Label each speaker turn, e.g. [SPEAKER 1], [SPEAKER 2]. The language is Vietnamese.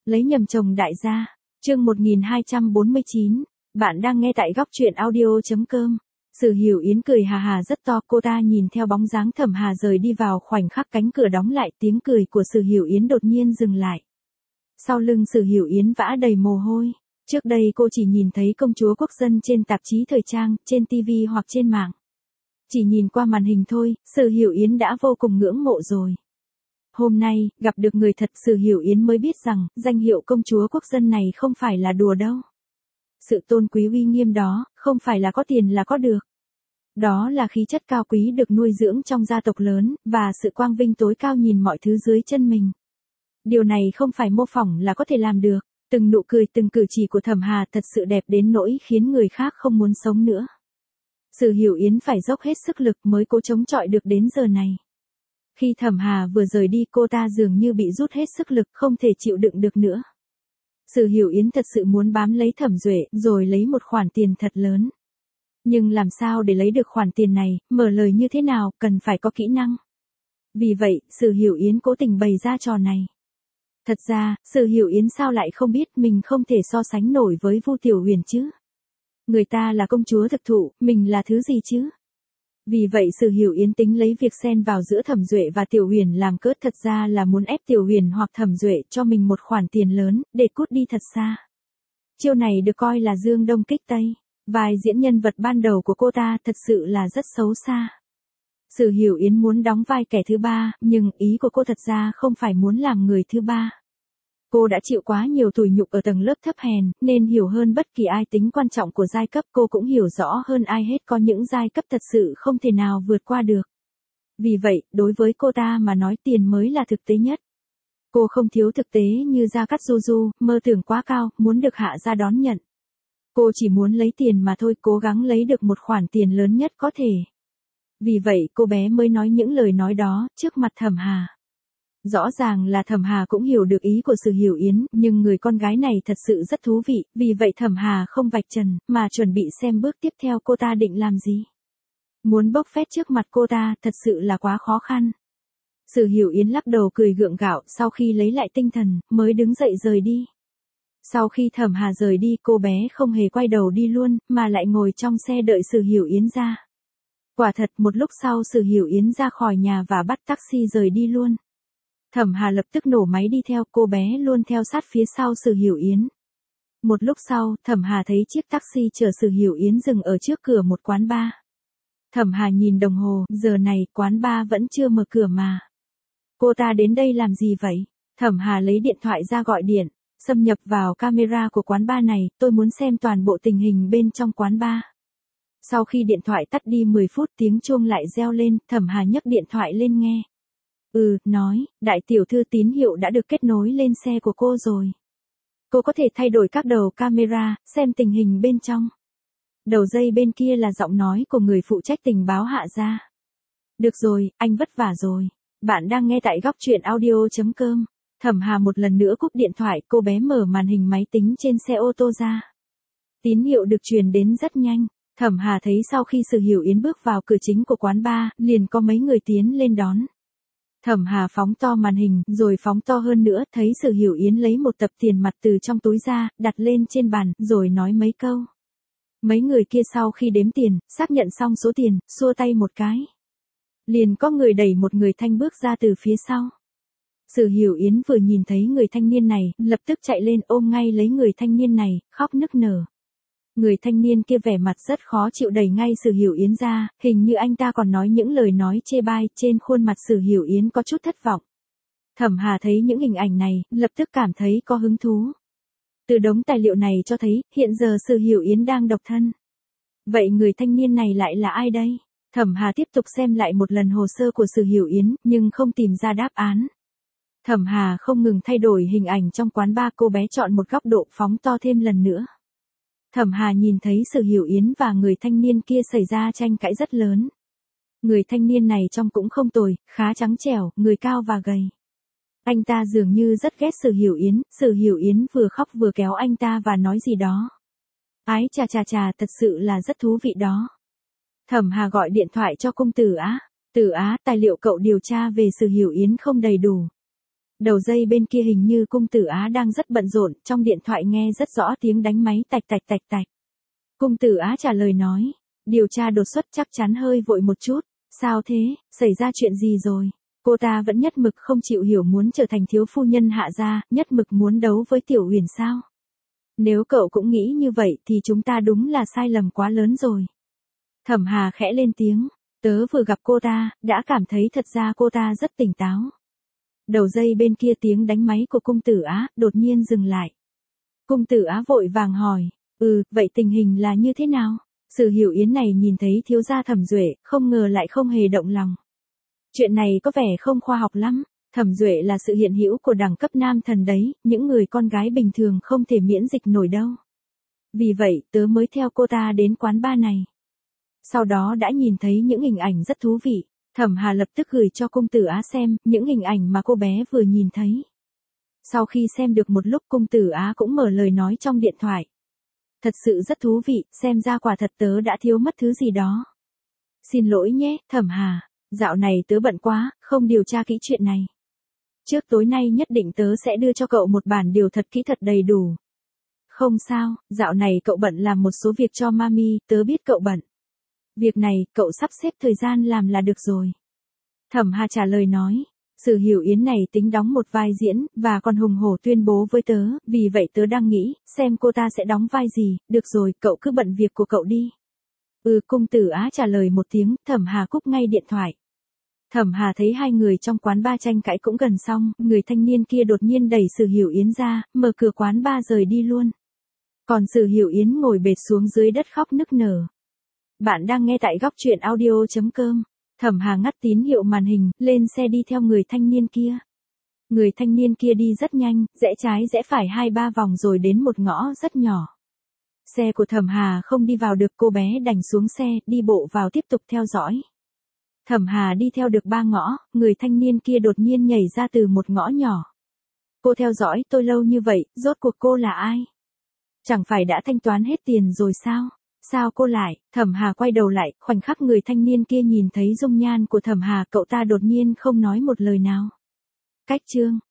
[SPEAKER 1] Lấy nhầm chồng đại gia. Chương 1249. Bạn đang nghe tại góc truyện audio.com. Sử Hiểu Yến cười hà hà rất to, cô ta nhìn theo bóng dáng Thẩm Hà rời đi vào, khoảnh khắc cánh cửa đóng lại, tiếng cười của Sử Hiểu Yến đột nhiên dừng lại. Sau lưng Sử Hiểu Yến vã đầy mồ hôi. Trước đây cô chỉ nhìn thấy công chúa quốc dân trên tạp chí thời trang, trên TV hoặc trên mạng. Chỉ nhìn qua màn hình thôi, Sử Hiểu Yến đã vô cùng ngưỡng mộ rồi. Hôm nay, gặp được người thật, Sử Hiểu Yến mới biết rằng, danh hiệu công chúa quốc dân này không phải là đùa đâu. Sự tôn quý uy nghiêm đó, không phải là có tiền là có được. Đó là khí chất cao quý được nuôi dưỡng trong gia tộc lớn, và sự quang vinh tối cao nhìn mọi thứ dưới chân mình. Điều này không phải mô phỏng là có thể làm được. Từng nụ cười, từng cử chỉ của Thẩm Hà thật sự đẹp đến nỗi khiến người khác không muốn sống nữa. Sử Hiểu Yến phải dốc hết sức lực mới cố chống chọi được đến giờ này. Khi Thẩm Hà vừa rời đi, cô ta dường như bị rút hết sức lực, không thể chịu đựng được nữa. Sử Hiểu Yến thật sự muốn bám lấy Thẩm Duệ, rồi lấy một khoản tiền thật lớn. Nhưng làm sao để lấy được khoản tiền này, mở lời như thế nào, cần phải có kỹ năng. Vì vậy, Sử Hiểu Yến cố tình bày ra trò này. Thật ra, Sử Hiểu Yến sao lại không biết mình không thể so sánh nổi với Vu Tiểu Huyền chứ? Người ta là công chúa thực thụ, mình là thứ gì chứ? Vì vậy Sử Hiểu Yến tính lấy việc xen vào giữa Thẩm Duệ và Tiểu Huyền làm cớ, thật ra là muốn ép Tiểu Huyền hoặc Thẩm Duệ cho mình một khoản tiền lớn, để cút đi thật xa. Chiêu này được coi là dương đông kích tây. Vai diễn nhân vật ban đầu của cô ta thật sự là rất xấu xa. Sử Hiểu Yến muốn đóng vai kẻ thứ ba, nhưng ý của cô thật ra không phải muốn làm người thứ ba. Cô đã chịu quá nhiều tủi nhục ở tầng lớp thấp hèn, nên hiểu hơn bất kỳ ai tính quan trọng của giai cấp. Cô cũng hiểu rõ hơn ai hết có những giai cấp thật sự không thể nào vượt qua được. Vì vậy, đối với cô ta mà nói tiền mới là thực tế nhất. Cô không thiếu thực tế như Gia Cát Du Du, mơ tưởng quá cao, muốn được hạ gia đón nhận. Cô chỉ muốn lấy tiền mà thôi, cố gắng lấy được một khoản tiền lớn nhất có thể. Vì vậy cô bé mới nói những lời nói đó trước mặt Thẩm Hà. Rõ ràng là Thẩm Hà cũng hiểu được ý của Sử Hiểu Yến, nhưng người con gái này thật sự rất thú vị, vì vậy Thẩm Hà không vạch trần, mà chuẩn bị xem bước tiếp theo cô ta định làm gì. Muốn bốc phét trước mặt cô ta thật sự là quá khó khăn. Sử Hiểu Yến lắc đầu cười gượng gạo, sau khi lấy lại tinh thần, mới đứng dậy rời đi. Sau khi Thẩm Hà rời đi, cô bé không hề quay đầu đi luôn, mà lại ngồi trong xe đợi Sử Hiểu Yến ra. Quả thật, một lúc sau Sử Hiểu Yến ra khỏi nhà và bắt taxi rời đi luôn. Thẩm Hà lập tức nổ máy đi theo, cô bé luôn theo sát phía sau Sử Hiểu Yến. Một lúc sau, Thẩm Hà thấy chiếc taxi chở Sử Hiểu Yến dừng ở trước cửa một quán bar. Thẩm Hà nhìn đồng hồ, giờ này quán bar vẫn chưa mở cửa mà. Cô ta đến đây làm gì vậy? Thẩm Hà lấy điện thoại ra gọi điện. Xâm nhập vào camera của quán bar này, tôi muốn xem toàn bộ tình hình bên trong quán bar. Sau khi điện thoại tắt đi 10 phút, tiếng chuông lại reo lên, Thẩm Hà nhấc điện thoại lên nghe. Nói, đại tiểu thư, tín hiệu đã được kết nối lên xe của cô rồi. Cô có thể thay đổi các đầu camera, xem tình hình bên trong. Đầu dây bên kia là giọng nói của người phụ trách tình báo Hạ gia. Được rồi, anh vất vả rồi. Bạn đang nghe tại góc truyện audio.com. Thẩm Hà một lần nữa cúp điện thoại, cô bé mở màn hình máy tính trên xe ô tô ra. Tín hiệu được truyền đến rất nhanh. Thẩm Hà thấy sau khi Sử Hiểu Yến bước vào cửa chính của quán bar, liền có mấy người tiến lên đón. Thẩm Hà phóng to màn hình, rồi phóng to hơn nữa, thấy Sử Hiểu Yến lấy một tập tiền mặt từ trong túi ra, đặt lên trên bàn, rồi nói mấy câu. Mấy người kia sau khi đếm tiền, xác nhận xong số tiền, xua tay một cái. Liền có người đẩy một người thanh bước ra từ phía sau. Sử Hiểu Yến vừa nhìn thấy người thanh niên này, lập tức chạy lên ôm ngay lấy người thanh niên này, khóc nức nở. Người thanh niên kia vẻ mặt rất khó chịu đẩy ngay Sử Hiểu Yến ra, hình như anh ta còn nói những lời nói chê bai, trên khuôn mặt Sử Hiểu Yến có chút thất vọng. Thẩm Hà thấy những hình ảnh này, lập tức cảm thấy có hứng thú. Từ đống tài liệu này cho thấy, hiện giờ Sử Hiểu Yến đang độc thân. Vậy người thanh niên này lại là ai đây? Thẩm Hà tiếp tục xem lại một lần hồ sơ của Sử Hiểu Yến, nhưng không tìm ra đáp án. Thẩm Hà không ngừng thay đổi hình ảnh trong quán bar, cô bé chọn một góc độ phóng to thêm lần nữa. Thẩm Hà nhìn thấy Sử Hiểu Yến và người thanh niên kia xảy ra tranh cãi rất lớn. Người thanh niên này trông cũng không tồi, khá trắng trẻo, người cao và gầy. Anh ta dường như rất ghét Sử Hiểu Yến vừa khóc vừa kéo anh ta và nói gì đó. Ái chà chà chà, thật sự là rất thú vị đó. Thẩm Hà gọi điện thoại cho cung Tử Á. Tử Á, tài liệu cậu điều tra về Sử Hiểu Yến không đầy đủ. Đầu dây bên kia hình như cung tử Á đang rất bận rộn, trong điện thoại nghe rất rõ tiếng đánh máy tạch tạch tạch tạch. Cung tử Á trả lời nói, điều tra đột xuất chắc chắn hơi vội một chút. Sao thế, xảy ra chuyện gì rồi? Cô ta vẫn nhất mực không chịu hiểu muốn trở thành thiếu phu nhân Hạ gia, nhất mực muốn đấu với Tiểu Uyển sao? Nếu cậu cũng nghĩ như vậy thì chúng ta đúng là sai lầm quá lớn rồi. Thẩm Hà khẽ lên tiếng, tớ vừa gặp cô ta, đã cảm thấy thật ra cô ta rất tỉnh táo. Đầu dây bên kia tiếng đánh máy của cung tử Á đột nhiên dừng lại. Cung tử Á vội vàng hỏi, vậy tình hình là như thế nào? Sử Hiểu Yến này nhìn thấy thiếu gia Thẩm Duệ, không ngờ lại không hề động lòng. Chuyện này có vẻ không khoa học lắm, Thẩm Duệ là sự hiện hữu của đẳng cấp nam thần đấy, những người con gái bình thường không thể miễn dịch nổi đâu. Vì vậy, tớ mới theo cô ta đến quán bar này. Sau đó đã nhìn thấy những hình ảnh rất thú vị, Thẩm Hà lập tức gửi cho cung tử Á xem, những hình ảnh mà cô bé vừa nhìn thấy. Sau khi xem được một lúc cung tử Á cũng mở lời nói trong điện thoại. Thật sự rất thú vị, xem ra quả thật tớ đã thiếu mất thứ gì đó. Xin lỗi nhé, Thẩm Hà, dạo này tớ bận quá, không điều tra kỹ chuyện này. Trước tối nay nhất định tớ sẽ đưa cho cậu một bản điều thật kỹ thật đầy đủ. Không sao, dạo này cậu bận làm một số việc cho mami, tớ biết cậu bận. Việc này, cậu sắp xếp thời gian làm là được rồi. Thẩm Hà trả lời nói, Sử Hiểu Yến này tính đóng một vai diễn, và còn hùng hổ tuyên bố với tớ, vì vậy tớ đang nghĩ, xem cô ta sẽ đóng vai gì, được rồi, cậu cứ bận việc của cậu đi. Cung tử Á trả lời một tiếng, Thẩm Hà cúp ngay điện thoại. Thẩm Hà thấy hai người trong quán bar tranh cãi cũng gần xong, người thanh niên kia đột nhiên đẩy Sử Hiểu Yến ra, mở cửa quán bar rời đi luôn. Còn Sử Hiểu Yến ngồi bệt xuống dưới đất khóc nức nở. Bạn đang nghe tại góc truyện audio.com. Thẩm Hà ngắt tín hiệu màn hình, lên xe đi theo người thanh niên kia. Người thanh niên kia đi rất nhanh, rẽ trái rẽ phải 2-3 vòng rồi đến một ngõ rất nhỏ. Xe của Thẩm Hà không đi vào được, cô bé đành xuống xe, đi bộ vào tiếp tục theo dõi. Thẩm Hà đi theo được 3 ngõ, người thanh niên kia đột nhiên nhảy ra từ một ngõ nhỏ. Cô theo dõi tôi lâu như vậy, rốt cuộc cô là ai? Chẳng phải đã thanh toán hết tiền rồi sao? Sao cô lại? Thẩm Hà quay đầu lại, khoảnh khắc người thanh niên kia nhìn thấy dung nhan của Thẩm Hà, cậu ta đột nhiên không nói một lời nào. Cách chương